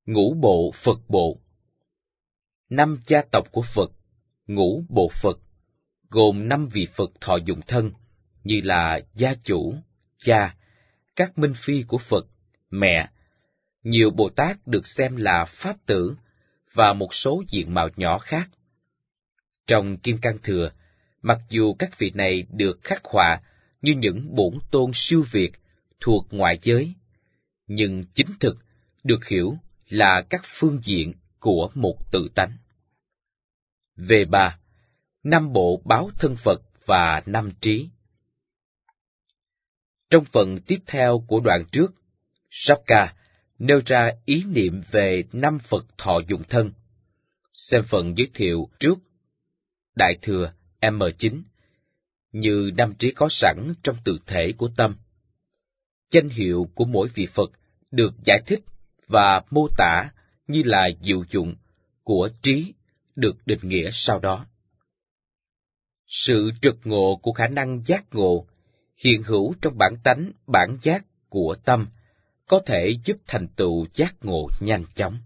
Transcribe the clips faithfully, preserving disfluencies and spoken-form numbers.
Ngũ bộ Phật bộ. Năm gia tộc của Phật, ngũ bộ Phật, gồm năm vị Phật thọ dụng thân, như là gia chủ, cha, các minh phi của Phật, mẹ, nhiều Bồ Tát được xem là Pháp tử, và một số diện mạo nhỏ khác. Trong Kim Cang Thừa, mặc dù các vị này được khắc họa như những bổn tôn siêu việt thuộc ngoại giới, nhưng chính thực được hiểu là các phương diện của một tự tánh. Về ba, năm bộ báo thân Phật và năm trí. Trong phần tiếp theo của đoạn trước, Sāpka nêu ra ý niệm về năm Phật thọ dụng thân. Xem phần giới thiệu trước Đại Thừa M chín, như năm trí có sẵn trong tự thể của tâm. Danh hiệu của mỗi vị Phật được giải thích và mô tả như là diệu dụng của trí được định nghĩa sau đó. Sự trực ngộ của khả năng giác ngộ hiện hữu trong bản tánh bản giác của tâm có thể giúp thành tựu giác ngộ nhanh chóng.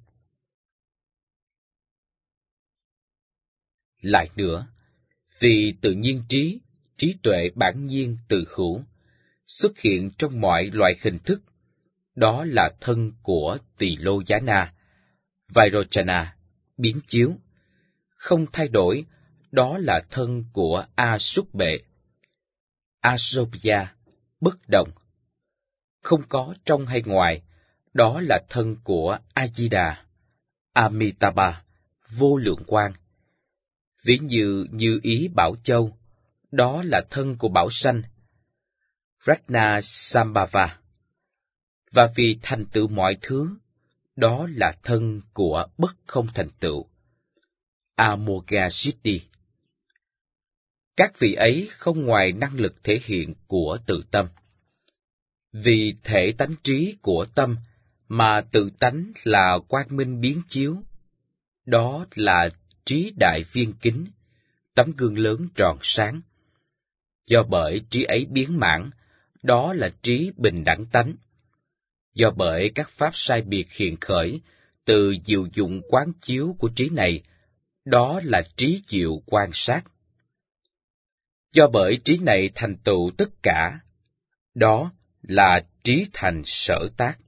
Lại nữa, vì tự nhiên trí, trí tuệ bản nhiên tự hữu, xuất hiện trong mọi loại hình thức, đó là thân của Tỳ Lô Giá Na, Vairocana, biến chiếu. Không thay đổi, đó là thân của A Súc Bệ, Asopya, bất động. Không có trong hay ngoài, đó là thân của A-di-đà, Amitabha, vô lượng quang. Ví như Như Ý Bảo Châu, đó là thân của Bảo Sanh, Ratna Sambhava. Và vì thành tựu mọi thứ, đó là thân của bất không thành tựu, Amoghasiddhi. Các vị ấy không ngoài năng lực thể hiện của tự tâm. Vì thể tánh trí của tâm mà tự tánh là quang minh biến chiếu, đó là trí đại viên kính, tấm gương lớn tròn sáng. Do bởi trí ấy biến mãn, đó là trí bình đẳng tánh. Do bởi các pháp sai biệt hiện khởi từ diệu dụng quán chiếu của trí này, đó là trí diệu quan sát. Do bởi trí này thành tựu tất cả, đó là trí thành sở tác.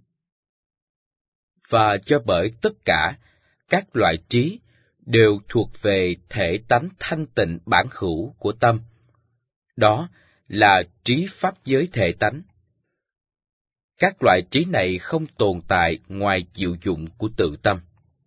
Và do bởi tất cả các loại trí đều thuộc về thể tánh thanh tịnh bản hữu của tâm, đó là trí pháp giới thể tánh. Các loại trí này không tồn tại ngoài diệu dụng của tự tâm.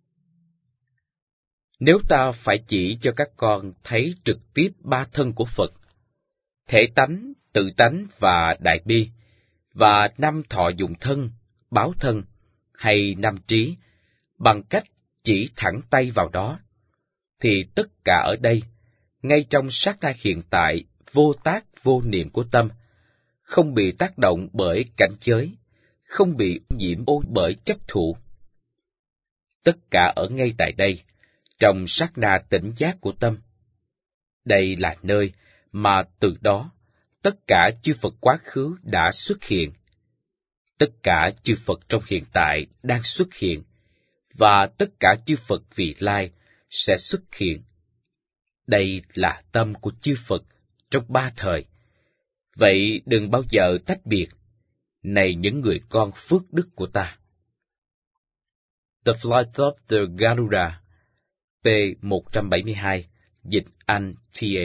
Nếu ta phải chỉ cho các con thấy trực tiếp ba thân của Phật, thể tánh, tự tánh và đại bi, và năm thọ dụng thân, báo thân, hay năm trí, bằng cách chỉ thẳng tay vào đó, thì tất cả ở đây, ngay trong sát na hiện tại vô tác vô niệm của tâm, không bị tác động bởi cảnh giới, không bị nhiễm ô bởi chấp thủ. Tất cả ở ngay tại đây, trong sát na tỉnh giác của tâm. Đây là nơi mà từ đó, tất cả chư Phật quá khứ đã xuất hiện. Tất cả chư Phật trong hiện tại đang xuất hiện, và tất cả chư Phật vị lai sẽ xuất hiện. Đây là tâm của chư Phật trong ba thời. Vậy đừng bao giờ tách biệt. Này những người con phước đức của ta. The Flight of the Garuda, P một trăm bảy mươi hai, dịch Anh T A.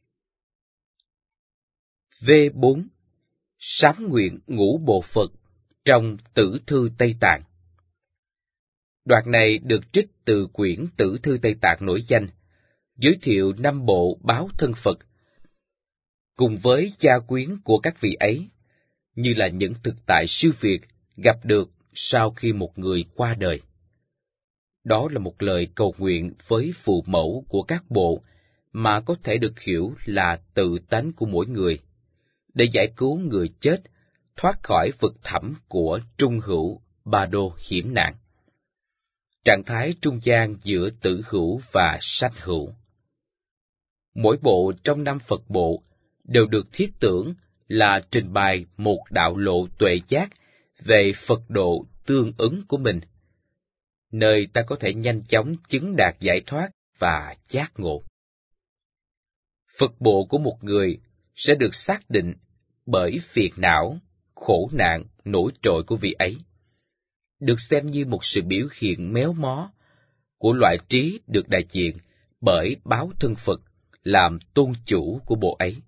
V bốn. Sám nguyện ngũ bộ Phật trong Tử Thư Tây Tạng. Đoạn này được trích từ quyển Tử Thư Tây Tạng nổi danh, giới thiệu năm bộ báo thân Phật, cùng với gia quyến của các vị ấy, như là những thực tại siêu việt gặp được sau khi một người qua đời. Đó là một lời cầu nguyện với phụ mẫu của các bộ mà có thể được hiểu là tự tánh của mỗi người, để giải cứu người chết thoát khỏi vực thẳm của trung hữu ba đô hiểm nạn, trạng thái trung gian giữa tử hữu và sanh hữu. Mỗi bộ trong năm Phật bộ đều được thiết tưởng là trình bày một đạo lộ tuệ giác về Phật độ tương ứng của mình, nơi ta có thể nhanh chóng chứng đạt giải thoát và giác ngộ. Phật bộ của một người sẽ được xác định bởi phiền não, khổ nạn nổi trội của vị ấy, được xem như một sự biểu hiện méo mó của loại trí được đại diện bởi báo thân Phật làm tôn chủ của bộ ấy.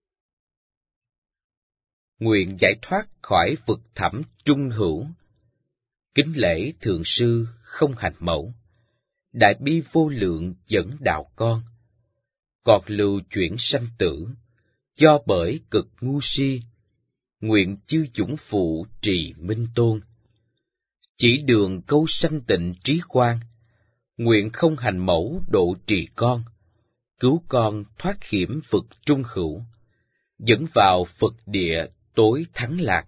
Nguyện giải thoát khỏi vực thẳm trung hữu, kính lễ thượng sư không hành mẫu, đại bi vô lượng dẫn đạo con, còn lưu chuyển sanh tử, do bởi cực ngu si, nguyện chư chủng phụ trì minh tôn. Chỉ đường câu sanh tịnh trí quang, nguyện không hành mẫu độ trì con, cứu con thoát hiểm vực trung hữu, dẫn vào Phật địa tối thắng lạc.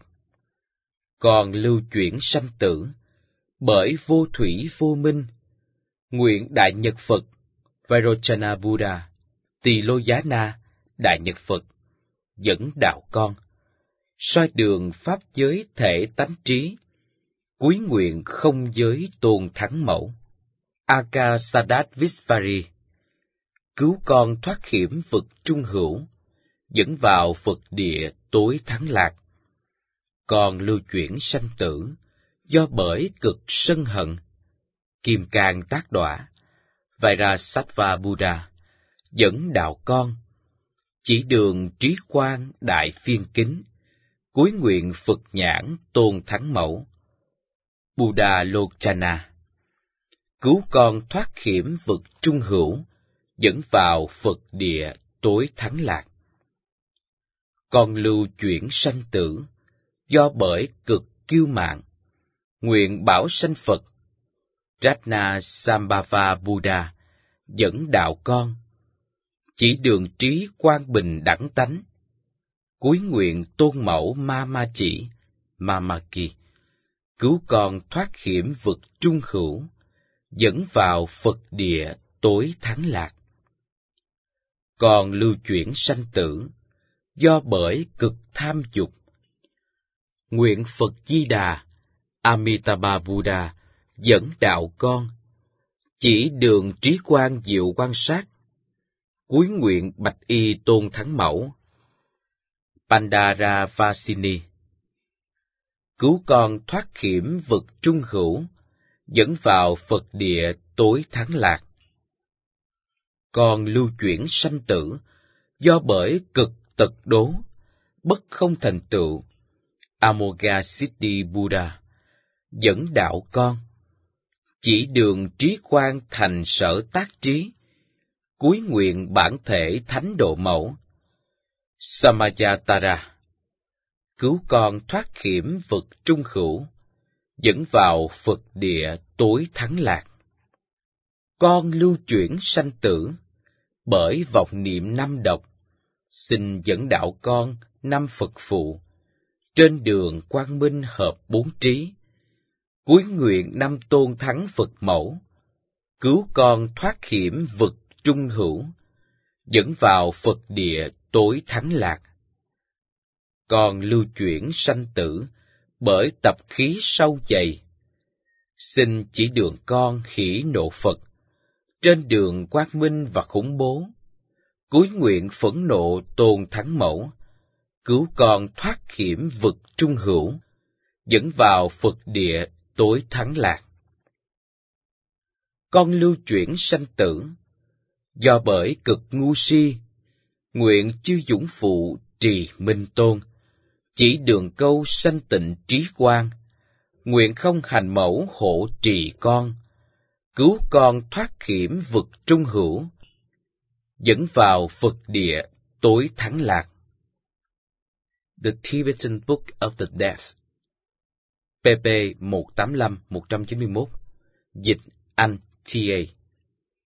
Còn lưu chuyển sanh tử, bởi vô thủy vô minh, nguyện Đại Nhật Phật, Vairochana Buddha, Tỳ Lô Giá Na, Đại Nhật Phật, dẫn đạo con, soi đường pháp giới thể tánh trí, cúi nguyện không giới tôn thắng mẫu. Akasadat Visvari, cứu con thoát hiểm vực trung hữu, dẫn vào Phật địa tối thắng lạc. Còn lưu chuyển sanh tử, do bởi cực sân hận, kim cang tác đọa, Vairasattva Buddha, dẫn đạo con, chỉ đường trí quang đại phiên kính, cúi nguyện Phật nhãn tôn thắng mẫu. Buddha Lochana, cứu con thoát hiểm vực trung hữu, dẫn vào Phật địa tối thắng lạc. Con lưu chuyển sanh tử, do bởi cực kiêu mạn, nguyện bảo sanh Phật, Rajna Sambhava Buddha, dẫn đạo con, chỉ đường trí quang bình đẳng tánh, cúi nguyện tôn mẫu Ma Ma Chỉ, Mamaki, cứu con thoát hiểm vực trung hữu, dẫn vào Phật địa tối thắng lạc. Còn lưu chuyển sanh tử, do bởi cực tham dục, nguyện Phật Di Đà, Amitabha Buddha, dẫn đạo con, chỉ đường trí quang diệu quan sát, cúi nguyện bạch y tôn thắng mẫu. Pandaravasini, cứu con thoát hiểm vực trung hữu, dẫn vào Phật địa tối thắng lạc. Còn lưu chuyển sanh tử, do bởi cực tật đố, bất không thành tựu, Amoghasiddhi Buddha, dẫn đạo con, chỉ đường trí quang thành sở tác trí, cúi nguyện bản thể thánh độ mẫu. Samayatara, cứu con thoát hiểm vực trung hữu, dẫn vào Phật địa tối thắng lạc. Con lưu chuyển sanh tử, bởi vọng niệm năm độc, xin dẫn đạo con năm Phật phụ, trên đường quang minh hợp bốn trí, cúi nguyện năm tôn thắng Phật mẫu, cứu con thoát hiểm vực trung hữu, dẫn vào Phật địa tối thắng lạc. Còn lưu chuyển sanh tử, bởi tập khí sâu dày, xin chỉ đường con hỷ nộ Phật, trên đường quang minh và khủng bố, cúi nguyện phẫn nộ tôn thắng mẫu, cứu con thoát hiểm vực trung hữu, dẫn vào Phật địa tối thắng lạc. Con lưu chuyển sanh tử, do bởi cực ngu si, nguyện chư dũng phụ trì minh tôn, chỉ đường câu sanh tịnh trí quang, nguyện không hành mẫu hộ trì con, cứu con thoát hiểm vực trung hữu, dẫn vào Phật địa tối thắng lạc. The Tibetan Book of the Deaf, pp một tám lăm một chín mốt, dịch Anh T A.